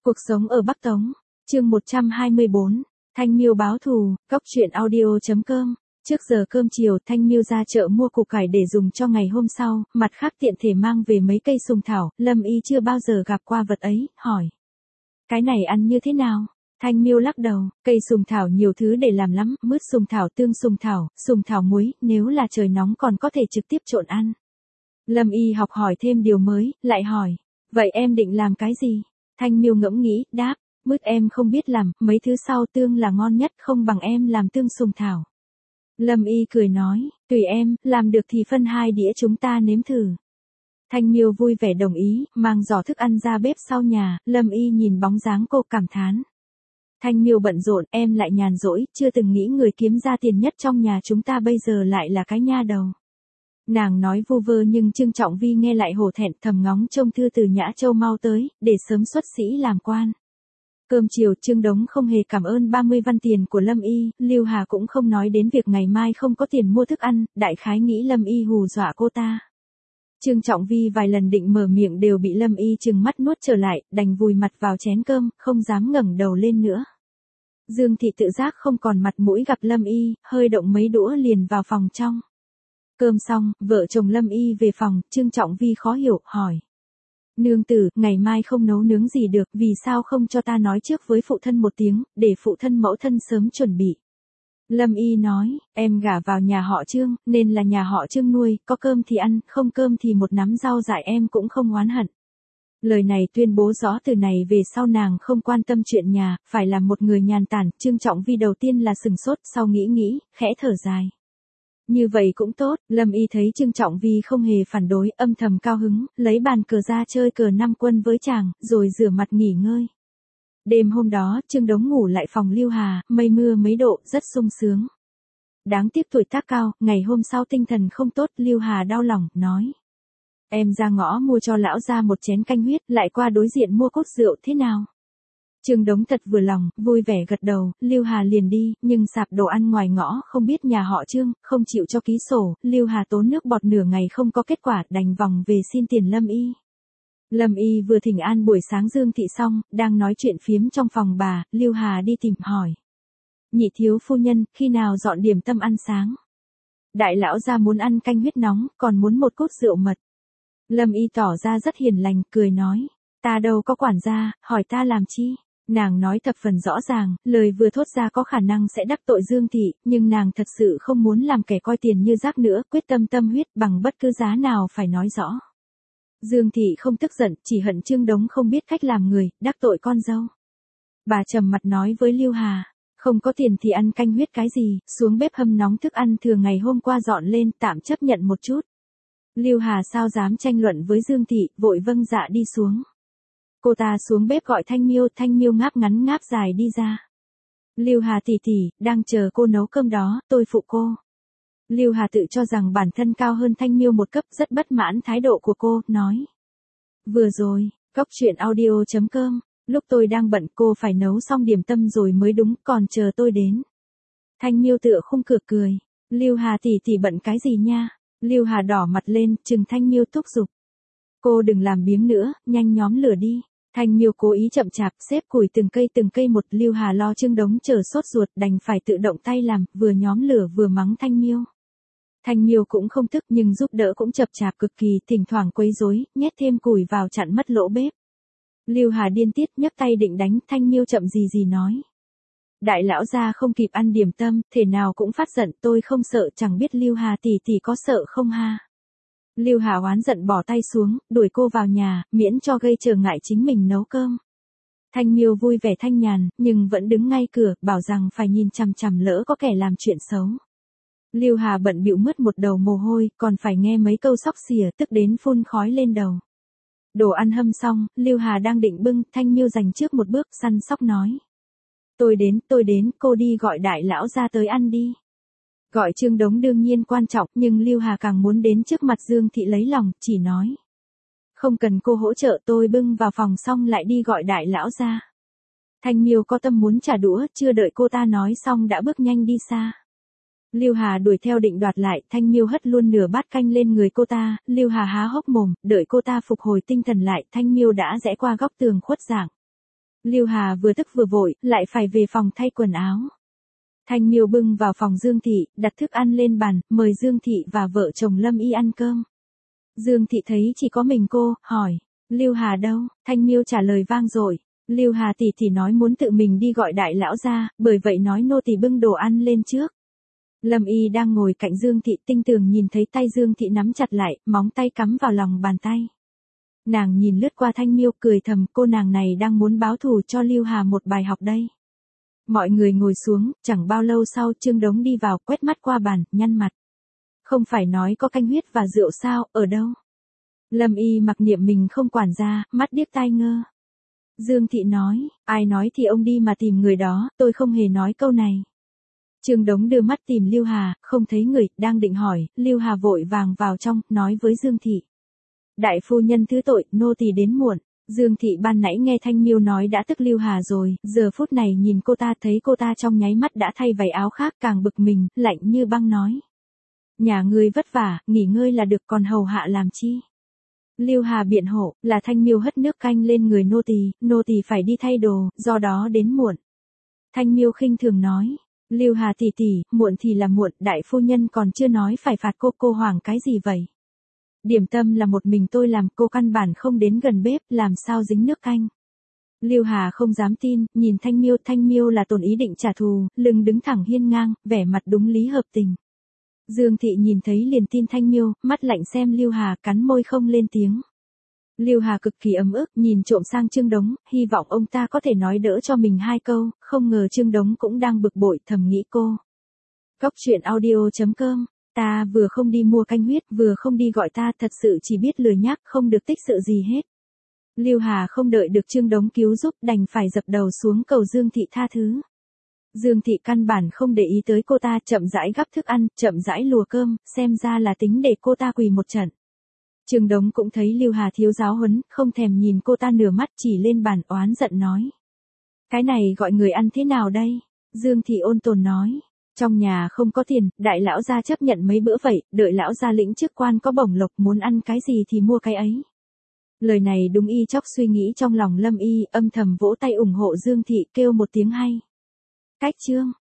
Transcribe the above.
Cuộc sống ở Bắc Tống, chương 124, Thanh Miêu báo thù, góc truyện audio.com. Trước giờ cơm chiều, Thanh Miêu ra chợ mua củ cải để dùng cho ngày hôm sau, mặt khác tiện thể mang về mấy cây sùng thảo, Lâm Y chưa bao giờ gặp qua vật ấy, hỏi. Cái này ăn như thế nào? Thanh Miêu lắc đầu, cây sùng thảo nhiều thứ để làm lắm, mứt sùng thảo, tương sùng thảo muối, nếu là trời nóng còn có thể trực tiếp trộn ăn. Lâm Y học hỏi thêm điều mới, lại hỏi, vậy em định làm cái gì? Thanh Miêu ngẫm nghĩ, đáp, mứt em không biết làm, mấy thứ sau tương là ngon nhất, không bằng em làm tương sùng thảo. Lâm Y cười nói, tùy em, làm được thì phân 2 đĩa chúng ta nếm thử. Thanh Miêu vui vẻ đồng ý, mang giỏ thức ăn ra bếp sau nhà, Lâm Y nhìn bóng dáng cô cảm thán. Thanh Miêu bận rộn, em lại nhàn rỗi, chưa từng nghĩ người kiếm ra tiền nhất trong nhà chúng ta bây giờ lại là cái nha đầu. Nàng nói vu vơ nhưng Trương Trọng Vi nghe lại hổ thẹn, thầm ngóng trông thư từ Nhã Châu mau tới, để sớm xuất sĩ làm quan. Cơm chiều Trương Đống không hề cảm ơn 30 văn tiền của Lâm Y, Lưu Hà cũng không nói đến việc ngày mai không có tiền mua thức ăn, đại khái nghĩ Lâm Y hù dọa cô ta. Trương Trọng Vi vài lần định mở miệng đều bị Lâm Y trừng mắt nuốt trở lại, đành vùi mặt vào chén cơm, không dám ngẩng đầu lên nữa. Dương Thị tự giác không còn mặt mũi gặp Lâm Y, hơi động mấy đũa liền vào phòng trong. Cơm xong, vợ chồng Lâm Y về phòng, Trương Trọng Vi khó hiểu, hỏi. Nương tử, ngày mai không nấu nướng gì được, vì sao không cho ta nói trước với phụ thân một tiếng, để phụ thân mẫu thân sớm chuẩn bị. Lâm Y nói, em gả vào nhà họ Trương, nên là nhà họ Trương nuôi, có cơm thì ăn, không cơm thì một nắm rau dại em cũng không oán hận. Lời này tuyên bố rõ từ này về sau nàng không quan tâm chuyện nhà, phải là một người nhàn tản, Trương Trọng Vi đầu tiên là sừng sốt, sau nghĩ, khẽ thở dài. Như vậy cũng tốt, Lâm Y thấy Trương Trọng Vi không hề phản đối, âm thầm cao hứng, lấy bàn cờ ra chơi cờ 5 quân với chàng, rồi rửa mặt nghỉ ngơi. Đêm hôm đó, Trương Đống ngủ lại phòng Lưu Hà, mây mưa mấy độ, rất sung sướng. Đáng tiếc tuổi tác cao, ngày hôm sau tinh thần không tốt, Lưu Hà đau lòng, nói. Em ra ngõ mua cho lão ra một chén canh huyết, lại qua đối diện mua cốt rượu thế nào? Trương Đống thật vừa lòng, vui vẻ gật đầu, Lưu Hà liền đi, nhưng sạp đồ ăn ngoài ngõ không biết nhà họ Trương, không chịu cho ký sổ, Lưu Hà tốn nước bọt nửa ngày không có kết quả, đành vòng về xin tiền Lâm Y. Lâm Y vừa thỉnh an buổi sáng Dương Thị xong, đang nói chuyện phiếm trong phòng bà, Lưu Hà đi tìm hỏi. Nhị thiếu phu nhân, khi nào dọn điểm tâm ăn sáng? Đại lão gia muốn ăn canh huyết nóng, còn muốn một cốc rượu mật. Lâm Y tỏ ra rất hiền lành, cười nói, ta đâu có quản gia, hỏi ta làm chi? Nàng nói thập phần rõ ràng, lời vừa thốt ra có khả năng sẽ đắc tội Dương Thị, nhưng nàng thật sự không muốn làm kẻ coi tiền như rác nữa, quyết tâm tâm huyết bằng bất cứ giá nào phải nói rõ. Dương Thị không tức giận, chỉ hận Trương Đống không biết cách làm người, đắc tội con dâu. Bà trầm mặt nói với Lưu Hà, không có tiền thì ăn canh huyết cái gì, xuống bếp hâm nóng thức ăn thừa ngày hôm qua dọn lên, tạm chấp nhận một chút. Lưu Hà sao dám tranh luận với Dương Thị, vội vâng dạ đi xuống. Cô ta xuống bếp gọi Thanh Miêu ngáp ngắn ngáp dài đi ra. Lưu Hà tỷ tỷ, đang chờ cô nấu cơm đó, tôi phụ cô. Lưu Hà tự cho rằng bản thân cao hơn Thanh Miêu một cấp, rất bất mãn thái độ của cô, nói. Vừa rồi, góc truyện audio.com, lúc tôi đang bận cô phải nấu xong điểm tâm rồi mới đúng, còn chờ tôi đến. Thanh Miêu tựa khung cửa cười. Lưu Hà tỷ tỷ bận cái gì nha? Lưu Hà đỏ mặt lên, trừng Thanh Miêu thúc giục. Cô đừng làm biếng nữa, nhanh nhóm lửa đi. Thanh Miêu cố ý chậm chạp, xếp củi từng cây một, Lưu Hà lo Trương Đống chờ sốt ruột, đành phải tự động tay làm, vừa nhóm lửa vừa mắng Thanh Miêu. Thanh Miêu cũng không tức nhưng giúp đỡ cũng chậm chạp cực kỳ, thỉnh thoảng quấy rối, nhét thêm củi vào chặn mất lỗ bếp. Lưu Hà điên tiết nhấc tay định đánh, Thanh Miêu chậm gì nói. Đại lão gia không kịp ăn điểm tâm, thể nào cũng phát giận, tôi không sợ, chẳng biết Lưu Hà tỷ tỷ có sợ không ha. Lưu Hà oán giận bỏ tay xuống, đuổi cô vào nhà, miễn cho gây trở ngại chính mình nấu cơm. Thanh Miêu vui vẻ thanh nhàn, nhưng vẫn đứng ngay cửa, bảo rằng phải nhìn chằm chằm lỡ có kẻ làm chuyện xấu. Lưu Hà bận bịu mứt một đầu mồ hôi, còn phải nghe mấy câu xóc xỉa, tức đến phun khói lên đầu. Đồ ăn hâm xong, Lưu Hà đang định bưng, Thanh Miêu giành trước một bước, săn sóc nói. Tôi đến, cô đi gọi đại lão ra tới ăn đi. Gọi Trương Đống đương nhiên quan trọng, nhưng Lưu Hà càng muốn đến trước mặt Dương Thị lấy lòng, chỉ nói. Không cần cô hỗ trợ, tôi bưng vào phòng xong lại đi gọi đại lão ra. Thanh Miêu có tâm muốn trả đũa, chưa đợi cô ta nói xong đã bước nhanh đi xa. Lưu Hà đuổi theo định đoạt lại, Thanh Miêu hất luôn nửa bát canh lên người cô ta, Lưu Hà há hốc mồm, đợi cô ta phục hồi tinh thần lại, Thanh Miêu đã rẽ qua góc tường khuất dạng. Lưu Hà vừa tức vừa vội, lại phải về phòng thay quần áo. Thanh Miêu bưng vào phòng Dương Thị, đặt thức ăn lên bàn, mời Dương Thị và vợ chồng Lâm Y ăn cơm. Dương Thị thấy chỉ có mình cô, hỏi, Lưu Hà đâu? Thanh Miêu trả lời vang dội, Lưu Hà tỷ tỷ nói muốn tự mình đi gọi đại lão ra, bởi vậy nói nô tỳ bưng đồ ăn lên trước. Lâm Y đang ngồi cạnh Dương Thị tinh tường nhìn thấy tay Dương Thị nắm chặt lại, móng tay cắm vào lòng bàn tay. Nàng nhìn lướt qua Thanh Miêu cười thầm, cô nàng này đang muốn báo thù cho Lưu Hà một bài học đây. Mọi người ngồi xuống, chẳng bao lâu sau Trương Đống đi vào, quét mắt qua bàn, nhăn mặt. Không phải nói có canh huyết và rượu sao, ở đâu? Lâm Y mặc niệm mình không quản gia, mắt điếc tai ngơ. Dương Thị nói, ai nói thì ông đi mà tìm người đó, tôi không hề nói câu này. Trương Đống đưa mắt tìm Lưu Hà, không thấy người, đang định hỏi, Lưu Hà vội vàng vào trong, nói với Dương Thị. Đại phu nhân thứ tội, nô tỳ đến muộn. Dương Thị ban nãy nghe Thanh Miêu nói đã tức Lưu Hà rồi, giờ phút này nhìn cô ta thấy cô ta trong nháy mắt đã thay váy áo khác, càng bực mình, lạnh như băng nói. Nhà ngươi vất vả, nghỉ ngơi là được, còn hầu hạ làm chi? Lưu Hà biện hộ, là Thanh Miêu hất nước canh lên người nô tỳ phải đi thay đồ, do đó đến muộn. Thanh Miêu khinh thường nói, Lưu Hà tỷ tỷ, muộn thì là muộn, đại phu nhân còn chưa nói phải phạt cô hoảng cái gì vậy? Điểm tâm là một mình tôi làm, cô căn bản không đến gần bếp, làm sao dính nước canh. Lưu Hà không dám tin, nhìn Thanh Miêu là tồn ý định trả thù, lưng đứng thẳng hiên ngang, vẻ mặt đúng lý hợp tình. Dương Thị nhìn thấy liền tin Thanh Miêu, mắt lạnh xem Lưu Hà, cắn môi không lên tiếng. Lưu Hà cực kỳ ấm ức, nhìn trộm sang Trương Đống, hy vọng ông ta có thể nói đỡ cho mình hai câu, không ngờ Trương Đống cũng đang bực bội, thầm nghĩ cô. Góc truyện audio.com, ta vừa không đi mua canh huyết, vừa không đi gọi ta, thật sự chỉ biết lừa nhác, không được tích sự gì hết. Lưu Hà không đợi được Trương Đống cứu giúp, đành phải dập đầu xuống cầu Dương Thị tha thứ. Dương Thị căn bản không để ý tới cô ta, chậm rãi gắp thức ăn, chậm rãi lùa cơm, xem ra là tính để cô ta quỳ một trận. Trương Đống cũng thấy Lưu Hà thiếu giáo huấn, không thèm nhìn cô ta nửa mắt, chỉ lên bàn oán giận nói. Cái này gọi người ăn thế nào đây? Dương Thị ôn tồn nói. Trong nhà không có tiền, đại lão gia chấp nhận mấy bữa vậy, đợi lão gia lĩnh chức quan có bổng lộc, muốn ăn cái gì thì mua cái ấy. Lời này đúng y chóc suy nghĩ trong lòng Lâm Y, âm thầm vỗ tay ủng hộ Dương Thị, kêu một tiếng hay. Cách chương.